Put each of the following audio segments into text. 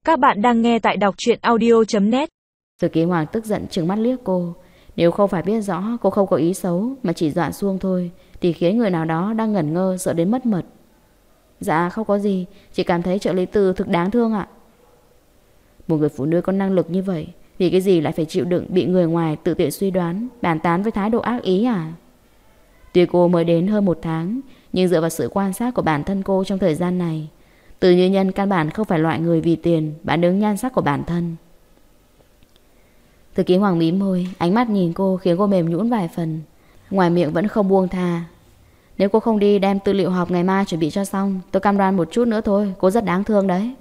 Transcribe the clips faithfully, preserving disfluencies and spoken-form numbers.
Các bạn đang nghe tại đọc truyện audio chấm net. Thư ký Hoàng tức giận trừng mắt liếc cô. Nếu không phải biết rõ cô không có ý xấu mà chỉ dọa xuông thôi thì khiến người nào đó đang ngẩn ngơ sợ đến mất mật. Dạ không có gì, chỉ cảm thấy trợ lý Từ thực đáng thương ạ. Một người phụ nữ có năng lực như vậy vì cái gì lại phải chịu đựng bị người ngoài tự tiện suy đoán, bàn tán với thái độ ác ý à? Tuy cô mới đến hơn một tháng, nhưng dựa vào sự quan sát của bản thân cô trong thời gian này, Từ Như Nhân căn bản không phải loại người vì tiền bán đứng nhan sắc của bản thân. Thư ký Hoàng mím môi, ánh mắt nhìn cô khiến cô mềm nhũn vài phần, ngoài miệng vẫn không buông tha. Nếu cô không đi đem tư liệu họp ngày mai chuẩn bị cho xong, tôi cam đoan một chút nữa thôi, cô rất đáng thương đấy.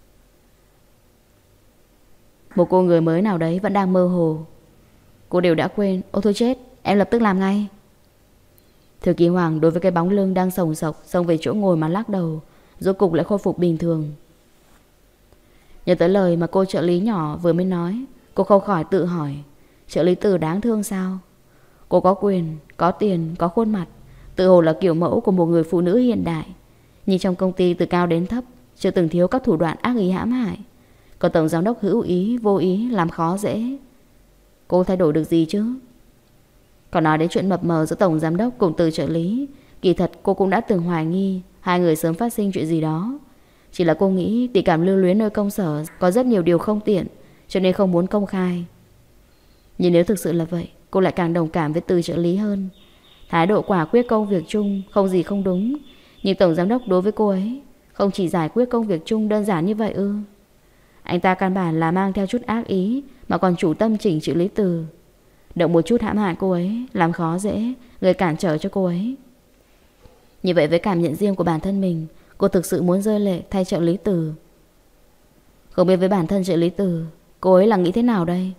Một cô người mới nào đấy vẫn đang mơ hồ. Cô đều đã quên. Ô thôi chết, em lập tức làm ngay. Thư ký Hoàng đối với cái bóng lưng đang sồng sộc xông về chỗ ngồi mà lắc đầu, rốt cục lại khôi phục bình thường. Nhớ tới lời mà cô trợ lý nhỏ vừa mới nói, cô không khỏi tự hỏi, trợ lý Từ đáng thương sao? Cô có quyền, có tiền, có khuôn mặt, tự hồ là kiểu mẫu của một người phụ nữ hiện đại. Nhưng trong công ty từ cao đến thấp chưa từng thiếu các thủ đoạn ác ý hãm hại. Còn tổng giám đốc hữu ý, vô ý làm khó dễ. Cô thay đổi được gì chứ? Còn nói đến chuyện mập mờ giữa tổng giám đốc cùng Từ trợ lý, kỳ thật cô cũng đã từng hoài nghi hai người sớm phát sinh chuyện gì đó. Chỉ là cô nghĩ tình cảm lưu luyến nơi công sở có rất nhiều điều không tiện, cho nên không muốn công khai. Nhưng nếu thực sự là vậy, cô lại càng đồng cảm với Từ trợ lý hơn. Thái độ quả quyết công việc chung không gì không đúng, nhưng tổng giám đốc đối với cô ấy không chỉ giải quyết công việc chung đơn giản như vậy ư? Anh ta căn bản là mang theo chút ác ý mà còn chủ tâm chỉnh trợ lý Từ, động một chút hãm hại cô ấy, làm khó dễ, gây cản trở cho cô ấy. Như vậy với cảm nhận riêng của bản thân mình, cô thực sự muốn rơi lệ thay trợ lý Từ. Không biết với bản thân trợ lý Từ, cô ấy là nghĩ thế nào đây?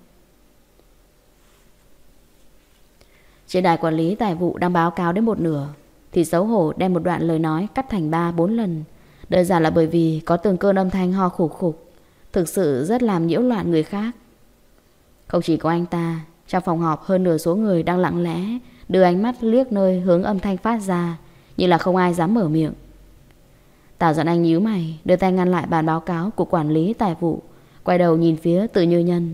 Trên đài quản lý tài vụ đang báo cáo đến một nửa thì xấu hổ đem một đoạn lời nói cắt thành ba bốn lần. Đơn giản là bởi vì có từng cơn âm thanh ho khục khục, thực sự rất làm nhiễu loạn người khác. Không chỉ có anh ta, trong phòng họp hơn nửa số người đang lặng lẽ đưa ánh mắt liếc nơi hướng âm thanh phát ra, như là không ai dám mở miệng. Tào Doãn Anh nhíu mày, đưa tay ngăn lại bản báo cáo của quản lý tài vụ, quay đầu nhìn phía Từ Như Nhân.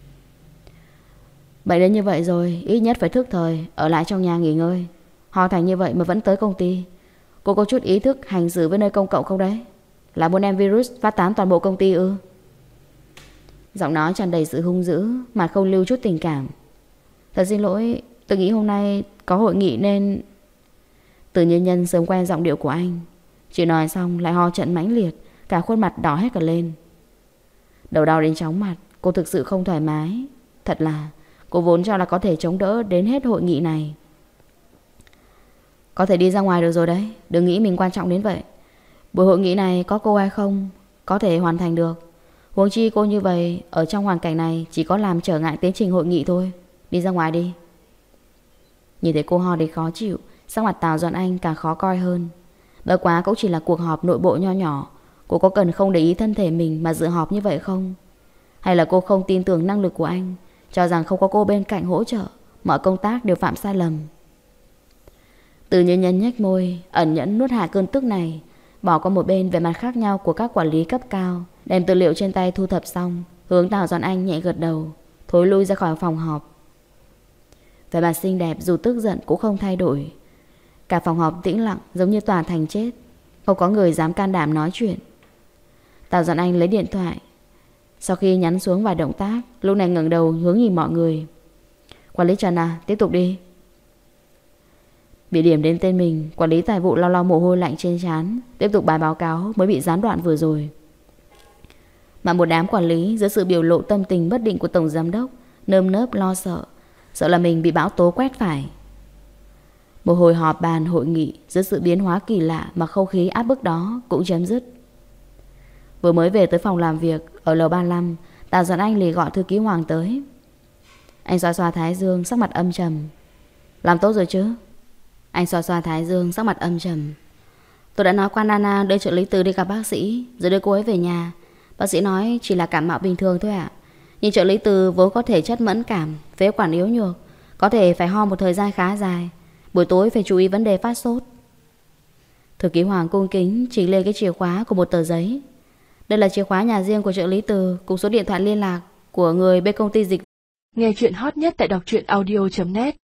Bệnh đến như vậy rồi, ít nhất phải thức thời, ở lại trong nhà nghỉ ngơi. Ho thành như vậy mà vẫn tới công ty. Cô có chút ý thức hành xử với nơi công cộng không đấy? Là muốn đem virus phát tán toàn bộ công ty ư? Giọng nói tràn đầy sự hung dữ, mà không lưu chút tình cảm. Thật xin lỗi, tôi nghĩ hôm nay có hội nghị nên... Từ Như Nhân sớm quen giọng điệu của anh, chỉ nói xong lại ho trận mãnh liệt, cả khuôn mặt đỏ hết cả lên. Đầu đau đến chóng mặt, cô thực sự không thoải mái. Thật là cô vốn cho là có thể chống đỡ đến hết hội nghị này. Có thể đi ra ngoài được rồi đấy, đừng nghĩ mình quan trọng đến vậy. Buổi hội nghị này có cô hay không có thể hoàn thành được. Huống chi cô như vậy ở trong hoàn cảnh này chỉ có làm trở ngại tiến trình hội nghị thôi. Đi ra ngoài đi. Nhìn thấy cô ho đến khó chịu, sắc mặt Tào Doãn Anh càng khó coi hơn. Bởi quá cũng chỉ là cuộc họp nội bộ nho nhỏ, cô có cần không để ý thân thể mình mà dự họp như vậy không? Hay là cô không tin tưởng năng lực của anh, cho rằng không có cô bên cạnh hỗ trợ, mọi công tác đều phạm sai lầm? Từ Như Nhân nhếch môi, ẩn nhẫn nuốt hạ cơn tức này, bỏ qua một bên về mặt khác nhau của các quản lý cấp cao, đem tư liệu trên tay thu thập xong, hướng Tào Doãn Anh nhẹ gật đầu, thối lui ra khỏi phòng họp. Vẻ mặt xinh đẹp dù tức giận cũng không thay đổi. Cả phòng họp tĩnh lặng giống như tòa thành chết, không có người dám can đảm nói chuyện. Tào Doãn Anh lấy điện thoại, sau khi nhắn xuống vài động tác, lúc này ngẩng đầu hướng nhìn mọi người. Quản lý Trần à, tiếp tục đi. Bị điểm đến tên mình, quản lý tài vụ lau lau mồ hôi lạnh trên trán, tiếp tục bài báo cáo mới bị gián đoạn vừa rồi. Mà một đám quản lý dưới sự biểu lộ tâm tình bất định của tổng giám đốc, nơm nớp lo sợ, sợ là mình bị bão tố quét phải. Một hồi họp bàn hội nghị dưới sự biến hóa kỳ lạ mà không khí áp bức đó cũng chấm dứt. Vừa mới về tới phòng làm việc ở lầu ba mươi lăm, Tào Doãn Anh liền gọi thư ký Hoàng tới. Anh xoa xoa thái dương, sắc mặt âm trầm. Làm tốt rồi chứ? Anh xoa xoa thái dương, sắc mặt âm trầm. Tôi đã nói qua Nana đưa trợ lý Từ đi gặp bác sĩ, rồi đưa cô ấy về nhà. Bác sĩ nói chỉ là cảm mạo bình thường thôi ạ. Nhưng trợ lý Từ vốn có thể chất mẫn cảm, phế quản yếu nhược, có thể phải ho một thời gian khá dài. Buổi tối phải chú ý vấn đề phát sốt. Thư ký Hoàng cung kính chỉ lên cái chìa khóa của một tờ giấy. Đây là chìa khóa nhà riêng của trợ lý Từ cùng số điện thoại liên lạc của người bên công ty dịch. Nghe chuyện hot nhất tại đọc truyện audio chấm net.